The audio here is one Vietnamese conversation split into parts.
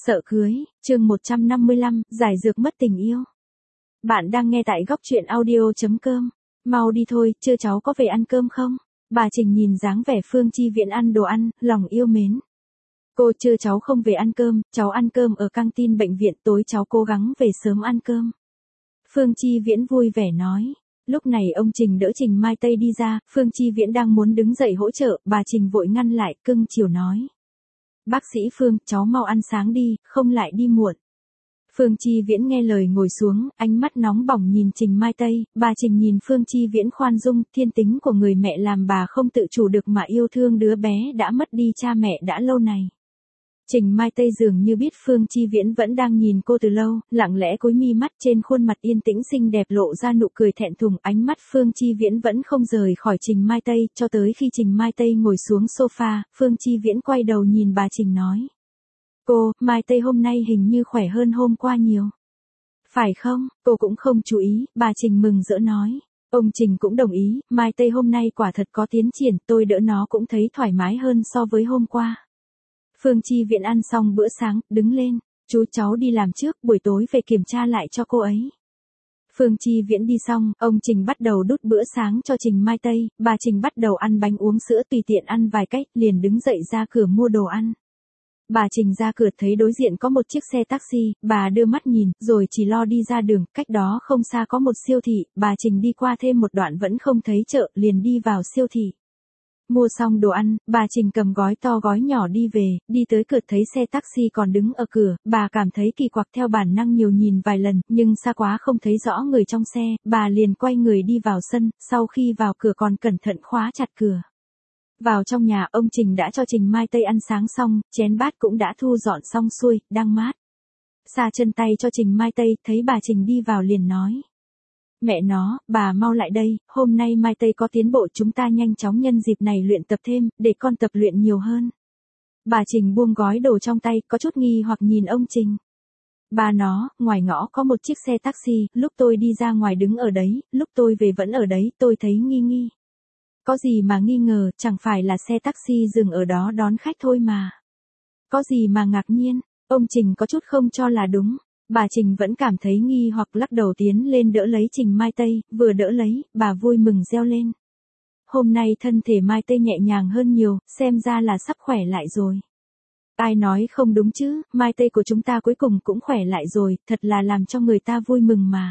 Sợ cưới, chương 155, giải dược mất tình yêu. Bạn đang nghe tại góc truyện audio.com. Mau đi thôi, chưa cháu có về ăn cơm không? Bà Trình nhìn dáng vẻ Phương Chi Viễn ăn đồ ăn, lòng yêu mến. Cô chưa cháu không về ăn cơm, cháu ăn cơm ở căng tin bệnh viện, tối cháu cố gắng về sớm ăn cơm. Phương Chi Viễn vui vẻ nói. Lúc này ông Trình đỡ Trình Mai Tây đi ra, Phương Chi Viễn đang muốn đứng dậy hỗ trợ, bà Trình vội ngăn lại, cưng chiều nói. Bác sĩ Phương, cháu mau ăn sáng đi, không lại đi muộn. Phương Chi Viễn nghe lời ngồi xuống, ánh mắt nóng bỏng nhìn Trình Mai Tây, bà Trình nhìn Phương Chi Viễn khoan dung, thiên tính của người mẹ làm bà không tự chủ được mà yêu thương đứa bé đã mất đi cha mẹ đã lâu này. Trình Mai Tây dường như biết Phương Chi Viễn vẫn đang nhìn cô từ lâu, lặng lẽ cúi mi mắt, trên khuôn mặt yên tĩnh xinh đẹp lộ ra nụ cười thẹn thùng, ánh mắt Phương Chi Viễn vẫn không rời khỏi Trình Mai Tây, cho tới khi Trình Mai Tây ngồi xuống sofa, Phương Chi Viễn quay đầu nhìn bà Trình nói. Cô, Mai Tây hôm nay hình như khỏe hơn hôm qua nhiều. Phải không, cô cũng không chú ý, bà Trình mừng rỡ nói. Ông Trình cũng đồng ý, Mai Tây hôm nay quả thật có tiến triển, tôi đỡ nó cũng thấy thoải mái hơn so với hôm qua. Phương Chi Viễn ăn xong bữa sáng, đứng lên, chú cháu đi làm trước, buổi tối về kiểm tra lại cho cô ấy. Phương Chi Viễn đi xong, ông Trình bắt đầu đút bữa sáng cho Trình Mai Tây, bà Trình bắt đầu ăn bánh uống sữa tùy tiện ăn vài cách, liền đứng dậy ra cửa mua đồ ăn. Bà Trình ra cửa thấy đối diện có một chiếc xe taxi, bà đưa mắt nhìn, rồi chỉ lo đi ra đường, cách đó không xa có một siêu thị, bà Trình đi qua thêm một đoạn vẫn không thấy chợ, liền đi vào siêu thị. Mua xong đồ ăn, bà Trình cầm gói to gói nhỏ đi về, đi tới cửa thấy xe taxi còn đứng ở cửa, bà cảm thấy kỳ quặc theo bản năng nhiều nhìn vài lần, nhưng xa quá không thấy rõ người trong xe, bà liền quay người đi vào sân, sau khi vào cửa còn cẩn thận khóa chặt cửa. Vào trong nhà, ông Trình đã cho Trình Mai Tây ăn sáng xong, chén bát cũng đã thu dọn xong xuôi, đang mát. Xa chân tay cho Trình Mai Tây, thấy bà Trình đi vào liền nói. Mẹ nó, bà mau lại đây, hôm nay Mai Tây có tiến bộ, chúng ta nhanh chóng nhân dịp này luyện tập thêm, để con tập luyện nhiều hơn. Bà Trình buông gói đồ trong tay, có chút nghi hoặc nhìn ông Trình. Bà nó, ngoài ngõ có một chiếc xe taxi, lúc tôi đi ra ngoài đứng ở đấy, lúc tôi về vẫn ở đấy, tôi thấy nghi nghi. Có gì mà nghi ngờ, chẳng phải là xe taxi dừng ở đó đón khách thôi mà. Có gì mà ngạc nhiên, ông Trình có chút không cho là đúng. Bà Trình vẫn cảm thấy nghi hoặc lắc đầu tiến lên đỡ lấy Trình Mai Tây, vừa đỡ lấy, bà vui mừng reo lên. Hôm nay thân thể Mai Tây nhẹ nhàng hơn nhiều, xem ra là sắp khỏe lại rồi. Ai nói không đúng chứ, Mai Tây của chúng ta cuối cùng cũng khỏe lại rồi, thật là làm cho người ta vui mừng mà.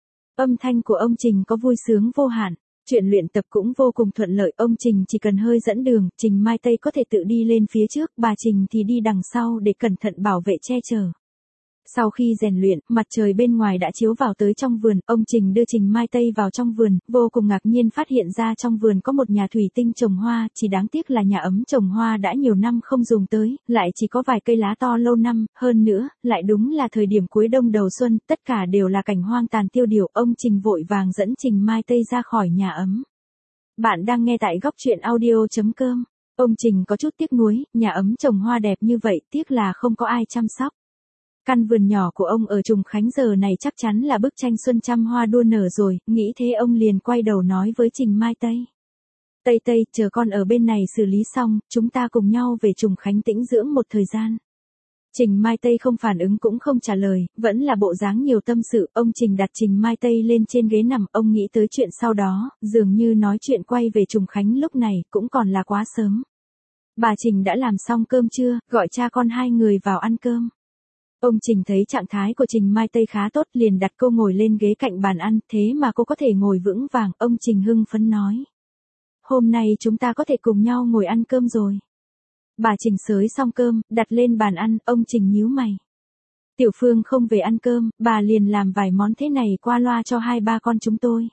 Âm thanh của ông Trình có vui sướng vô hạn. Chuyện luyện tập cũng vô cùng thuận lợi, ông Trình chỉ cần hơi dẫn đường, Trình Mai Tây có thể tự đi lên phía trước, bà Trình thì đi đằng sau để cẩn thận bảo vệ che chở. Sau khi rèn luyện, mặt trời bên ngoài đã chiếu vào tới trong vườn, ông Trình đưa Trình Mai Tây vào trong vườn, vô cùng ngạc nhiên phát hiện ra trong vườn có một nhà thủy tinh trồng hoa, chỉ đáng tiếc là nhà ấm trồng hoa đã nhiều năm không dùng tới, lại chỉ có vài cây lá to lâu năm, hơn nữa, lại đúng là thời điểm cuối đông đầu xuân, tất cả đều là cảnh hoang tàn tiêu điều, ông Trình vội vàng dẫn Trình Mai Tây ra khỏi nhà ấm. Bạn đang nghe tại góc truyện audio.com. Ông Trình có chút tiếc nuối, nhà ấm trồng hoa đẹp như vậy, tiếc là không có ai chăm sóc. Căn vườn nhỏ của ông ở Trùng Khánh giờ này chắc chắn là bức tranh xuân trăm hoa đua nở rồi, nghĩ thế ông liền quay đầu nói với Trình Mai Tây. Tây Tây, chờ con ở bên này xử lý xong, chúng ta cùng nhau về Trùng Khánh tĩnh dưỡng một thời gian. Trình Mai Tây không phản ứng cũng không trả lời, vẫn là bộ dáng nhiều tâm sự, ông Trình đặt Trình Mai Tây lên trên ghế nằm, ông nghĩ tới chuyện sau đó, dường như nói chuyện quay về Trùng Khánh lúc này, cũng còn là quá sớm. Bà Trình đã làm xong cơm trưa, gọi cha con hai người vào ăn cơm. Ông Trình thấy trạng thái của Trình Mai Tây khá tốt liền đặt cô ngồi lên ghế cạnh bàn ăn, thế mà cô có thể ngồi vững vàng, ông Trình hưng phấn nói. Hôm nay chúng ta có thể cùng nhau ngồi ăn cơm rồi. Bà Trình xới xong cơm, đặt lên bàn ăn, ông Trình nhíu mày. Tiểu Phương không về ăn cơm, bà liền làm vài món thế này qua loa cho hai ba con chúng tôi.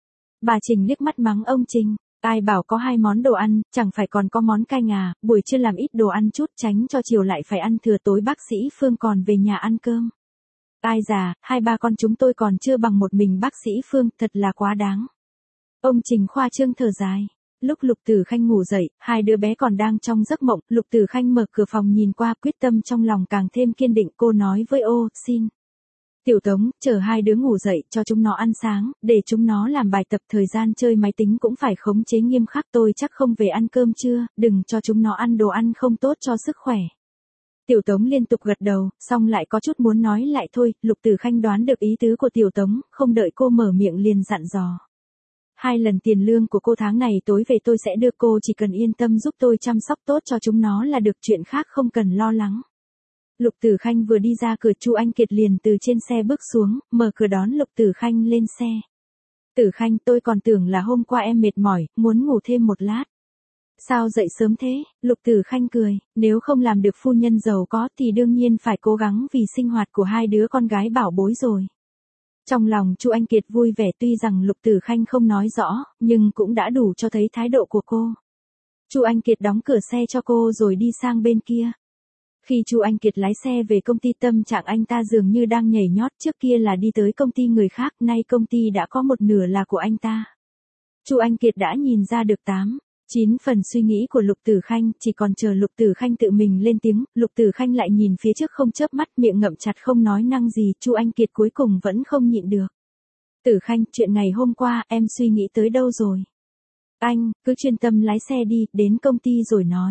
Bà Trình liếc mắt mắng ông Trình. Ai bảo có hai món đồ ăn, chẳng phải còn có món canh à, buổi trưa làm ít đồ ăn chút tránh cho chiều lại phải ăn thừa tối bác sĩ Phương còn về nhà ăn cơm. Ai già, hai ba con chúng tôi còn chưa bằng một mình bác sĩ Phương, thật là quá đáng. Ông Trình khoa trương thở dài. Lúc Lục Tử Khanh ngủ dậy, hai đứa bé còn đang trong giấc mộng, Lục Tử Khanh mở cửa phòng nhìn qua, quyết tâm trong lòng càng thêm kiên định, cô nói với xin. Tiểu Tống, chờ hai đứa ngủ dậy, cho chúng nó ăn sáng, để chúng nó làm bài tập, thời gian chơi máy tính cũng phải khống chế nghiêm khắc, tôi chắc không về ăn cơm trưa, đừng cho chúng nó ăn đồ ăn không tốt cho sức khỏe. Tiểu Tống liên tục gật đầu, xong lại có chút muốn nói lại thôi, Lục Tử Khanh đoán được ý tứ của Tiểu Tống, không đợi cô mở miệng liền dặn dò. 2 lần tiền lương của cô tháng này tối về tôi sẽ đưa cô, chỉ cần yên tâm giúp tôi chăm sóc tốt cho chúng nó là được, chuyện khác không cần lo lắng. Lục Tử Khanh vừa đi ra cửa, Chu Anh Kiệt liền từ trên xe bước xuống, mở cửa đón Lục Tử Khanh lên xe. Tử Khanh, tôi còn tưởng là hôm qua em mệt mỏi, muốn ngủ thêm một lát. Sao dậy sớm thế? Lục Tử Khanh cười, nếu không làm được phu nhân giàu có thì đương nhiên phải cố gắng vì sinh hoạt của 2 đứa con gái bảo bối rồi. Trong lòng Chu Anh Kiệt vui vẻ, tuy rằng Lục Tử Khanh không nói rõ, nhưng cũng đã đủ cho thấy thái độ của cô. Chu Anh Kiệt đóng cửa xe cho cô rồi đi sang bên kia. Khi Chu Anh Kiệt lái xe về công ty, tâm trạng anh ta dường như đang nhảy nhót, trước kia là đi tới công ty người khác, nay công ty đã có một nửa là của anh ta. Chu Anh Kiệt đã nhìn ra được 9 phần suy nghĩ của Lục Tử Khanh, chỉ còn chờ Lục Tử Khanh tự mình lên tiếng. Lục Tử Khanh lại nhìn phía trước không chớp mắt, miệng ngậm chặt không nói năng gì. Chu Anh Kiệt cuối cùng vẫn không nhịn được. Tử Khanh, chuyện ngày hôm qua em suy nghĩ tới đâu rồi? Anh, cứ chuyên tâm lái xe đi, đến công ty rồi nói.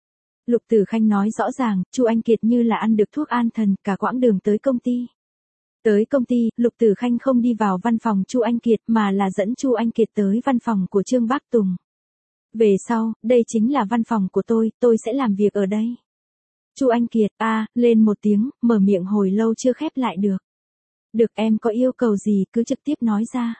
Lục Tử Khanh nói rõ ràng, Chu Anh Kiệt như là ăn được thuốc an thần, cả quãng đường tới công ty. Tới công ty, Lục Tử Khanh không đi vào văn phòng Chu Anh Kiệt mà là dẫn Chu Anh Kiệt tới văn phòng của Trương Bác Tùng. Về sau, đây chính là văn phòng của tôi sẽ làm việc ở đây. Chu Anh Kiệt, lên một tiếng, mở miệng hồi lâu chưa khép lại được. Được, em có yêu cầu gì cứ trực tiếp nói ra.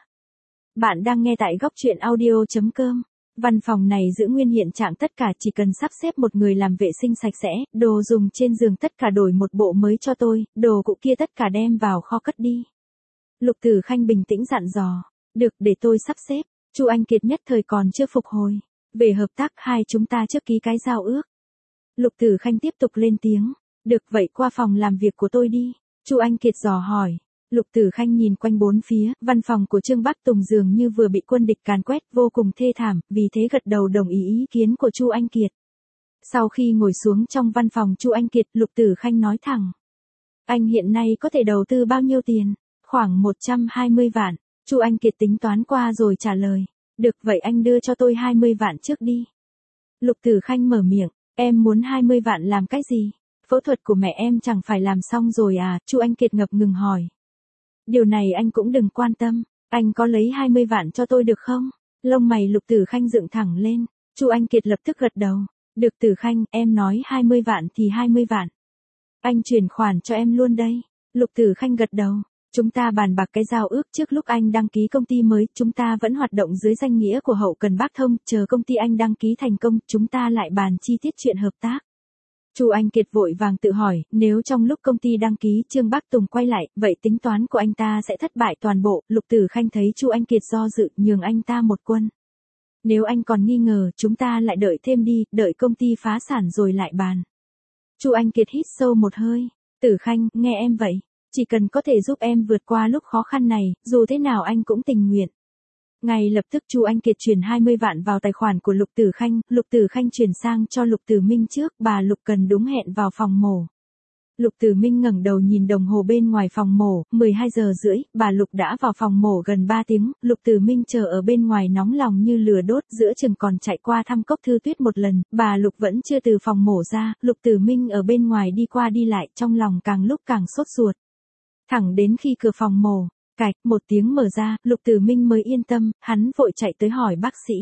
Bạn đang nghe tại góc truyện audio.com. Văn phòng này giữ nguyên hiện trạng, tất cả chỉ cần sắp xếp một người làm vệ sinh sạch sẽ, đồ dùng trên giường tất cả đổi một bộ mới cho tôi, đồ cũ kia tất cả đem vào kho cất đi. Lục Tử Khanh bình tĩnh dặn dò. Được, để tôi sắp xếp. Chu Anh Kiệt nhất thời còn chưa phục hồi. Về hợp tác, hai chúng ta trước ký cái giao ước. Lục Tử Khanh tiếp tục lên tiếng. Được, vậy qua phòng làm việc của tôi đi. Chu Anh Kiệt dò hỏi. Lục Tử Khanh nhìn quanh bốn phía, văn phòng của Trương Bắc Tùng dường như vừa bị quân địch càn quét, vô cùng thê thảm, vì thế gật đầu đồng ý kiến của Chu Anh Kiệt. Sau khi ngồi xuống trong văn phòng Chu Anh Kiệt, Lục Tử Khanh nói thẳng. Anh hiện nay có thể đầu tư bao nhiêu tiền? Khoảng 120 vạn. Chu Anh Kiệt tính toán qua rồi trả lời. Được, vậy anh đưa cho tôi 20 vạn trước đi. Lục Tử Khanh mở miệng. Em muốn 20 vạn làm cái gì? Phẫu thuật của mẹ em chẳng phải làm xong rồi à? Chu Anh Kiệt ngập ngừng hỏi. Điều này anh cũng đừng quan tâm, anh có lấy 20 vạn cho tôi được không? Lông mày Lục Tử Khanh dựng thẳng lên, Chu Anh Kiệt lập tức gật đầu. Được Tử Khanh, em nói 20 vạn thì 20 vạn. Anh chuyển khoản cho em luôn đây. Lục Tử Khanh gật đầu. Chúng ta bàn bạc cái giao ước trước, lúc anh đăng ký công ty mới, chúng ta vẫn hoạt động dưới danh nghĩa của Hậu Cần Bắc Thông, chờ công ty anh đăng ký thành công, chúng ta lại bàn chi tiết chuyện hợp tác. Chu Anh Kiệt vội vàng tự hỏi, nếu trong lúc công ty đăng ký Trương Bắc Tùng quay lại, vậy tính toán của anh ta sẽ thất bại toàn bộ. Lục Tử Khanh thấy Chu Anh Kiệt do dự, nhường anh ta một quân. Nếu anh còn nghi ngờ, chúng ta lại đợi thêm đi, đợi công ty phá sản rồi lại bàn. Chu Anh Kiệt hít sâu một hơi. Tử Khanh, nghe em vậy. Chỉ cần có thể giúp em vượt qua lúc khó khăn này, dù thế nào anh cũng tình nguyện. Ngay lập tức Chu Anh Kiệt chuyển 20 vạn vào tài khoản của Lục Tử Khanh chuyển sang cho Lục Tử Minh trước, bà Lục cần đúng hẹn vào phòng mổ. Lục Tử Minh ngẩng đầu nhìn đồng hồ bên ngoài phòng mổ, 12 giờ rưỡi, bà Lục đã vào phòng mổ gần 3 tiếng, Lục Tử Minh chờ ở bên ngoài nóng lòng như lửa đốt, giữa chừng còn chạy qua thăm Cốc Thư Tuyết một lần, bà Lục vẫn chưa từ phòng mổ ra, Lục Tử Minh ở bên ngoài đi qua đi lại, trong lòng càng lúc càng sốt ruột. Thẳng đến khi cửa phòng mổ, cạch, một tiếng mở ra, Lục Tử Minh mới yên tâm, hắn vội chạy tới hỏi bác sĩ.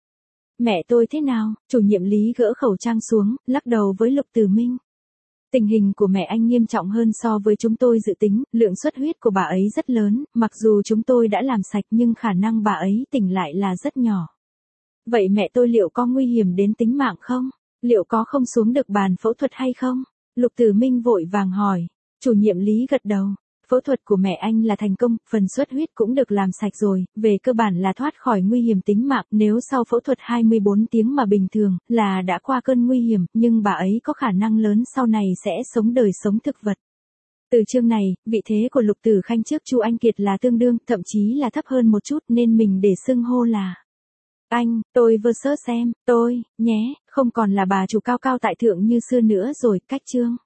Mẹ tôi thế nào? Chủ nhiệm Lý gỡ khẩu trang xuống, lắc đầu với Lục Tử Minh. Tình hình của mẹ anh nghiêm trọng hơn so với chúng tôi dự tính, lượng xuất huyết của bà ấy rất lớn, mặc dù chúng tôi đã làm sạch nhưng khả năng bà ấy tỉnh lại là rất nhỏ. Vậy mẹ tôi liệu có nguy hiểm đến tính mạng không? Liệu có không xuống được bàn phẫu thuật hay không? Lục Tử Minh vội vàng hỏi. Chủ nhiệm Lý gật đầu. Phẫu thuật của mẹ anh là thành công, phần xuất huyết cũng được làm sạch rồi, về cơ bản là thoát khỏi nguy hiểm tính mạng, nếu sau phẫu thuật 24 tiếng mà bình thường, là đã qua cơn nguy hiểm, nhưng bà ấy có khả năng lớn sau này sẽ sống đời sống thực vật. Từ chương này, vị thế của Lục Tử Khanh trước Chu Anh Kiệt là tương đương, thậm chí là thấp hơn một chút nên mình để xưng hô là anh, tôi versus em, tôi, nhé, không còn là bà chủ cao cao tại thượng như xưa nữa rồi, cách chương.